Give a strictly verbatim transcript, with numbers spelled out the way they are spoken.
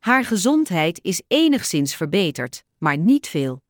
Haar gezondheid is enigszins verbeterd, maar niet veel.